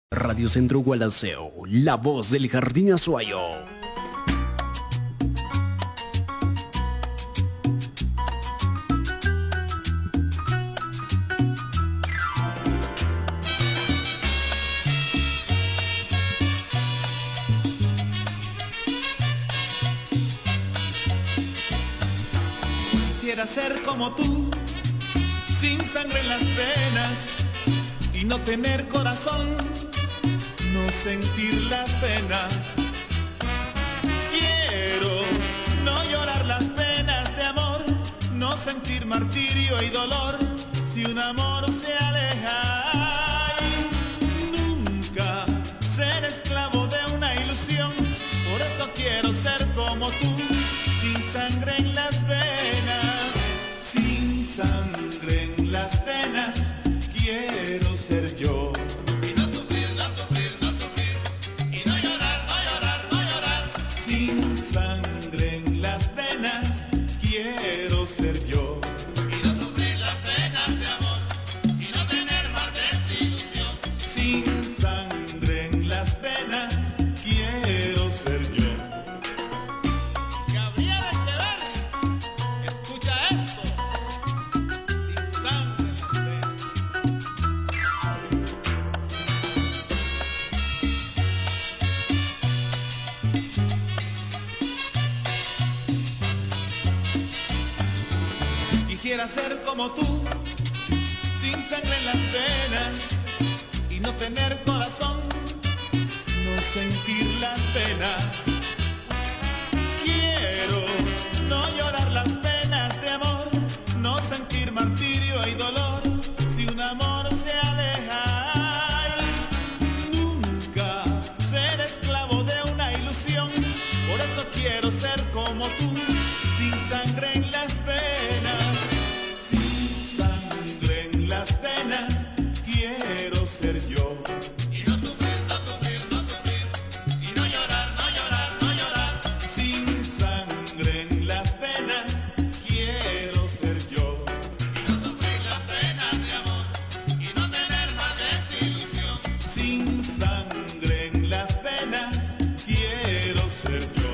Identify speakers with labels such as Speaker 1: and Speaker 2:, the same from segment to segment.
Speaker 1: Radio Centro Gualaceo, la voz del Jardín Azuayo.
Speaker 2: Quisiera ser como tú, sin sangre en las venas y no tener corazón, no sentir las penas. Quiero no llorar las penas de amor, no sentir martirio y dolor si un amor se aleja. Ay, nunca ser esclavo de una ilusión, por eso quiero ser como tú, sin sangre en las venas, sin sangre en las venas, quiero ser yo. Y no sufrir, no sufrir, no sufrir, y no llorar, no llorar, no llorar. Sin sangre en las venas, quiero ser yo. Y no sufrir las penas de amor, y no tener más desilusión. Sin sangre en las venas, quiero ser yo. Quisiera ser como tú, sin sangre en las venas y no tener corazón, no sentir las penas. Quiero no llorar las penas de amor, no sentir martirio y dolor si un amor se aleja. Ay, nunca ser esclavo de una ilusión, por eso quiero ser como tú, sin sangre en las venas. Quiero ser yo. Y no sufrir, no sufrir, no sufrir, y no llorar, no llorar, no llorar. Sin sangre en las venas, quiero ser yo. Y no sufrir las penas de amor, y no tener más desilusión. Sin sangre en las venas, quiero ser yo.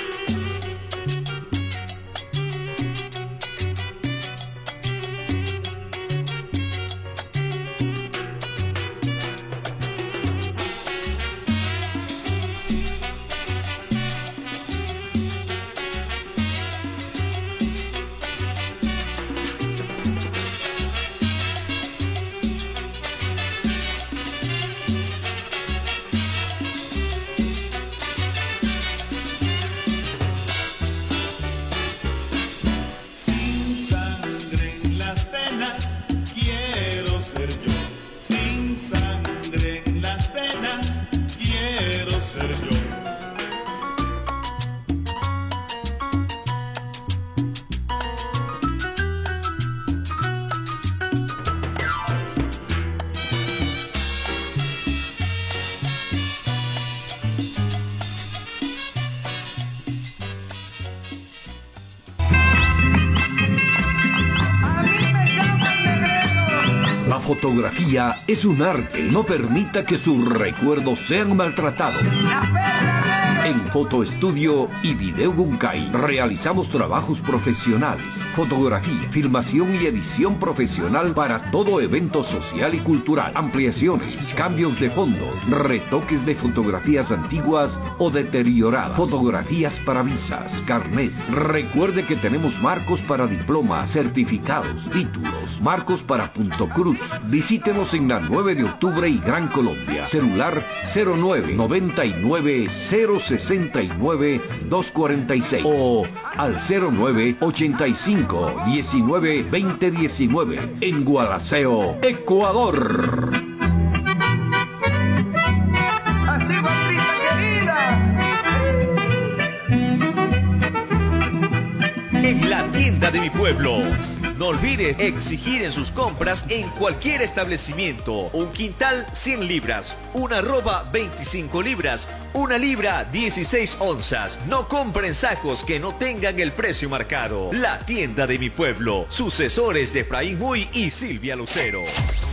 Speaker 3: La fotografía es un arte. No permita que sus recuerdos sean maltratados. En Fotoestudio y Video Guncay realizamos trabajos profesionales, fotografía, filmación y edición profesional para todo evento social y cultural, ampliaciones, cambios de fondo, retoques de fotografías antiguas o deterioradas, fotografías para visas, carnets. Recuerde que tenemos marcos para diplomas, certificados, títulos, marcos para Punto Cruz. Visítenos en la 9 de octubre y Gran Colombia. Celular 09 99 069 246 o al 09 85 19 20 19 en Gualaceo, Ecuador.
Speaker 4: En la tienda de mi pueblo. No olvides exigir en sus compras en cualquier establecimiento un quintal 100 libras, una arroba 25 libras, una libra 16 onzas. No compren sacos que no tengan el precio marcado. La tienda de mi pueblo. Sucesores de Efraín Huy y Silvia Lucero.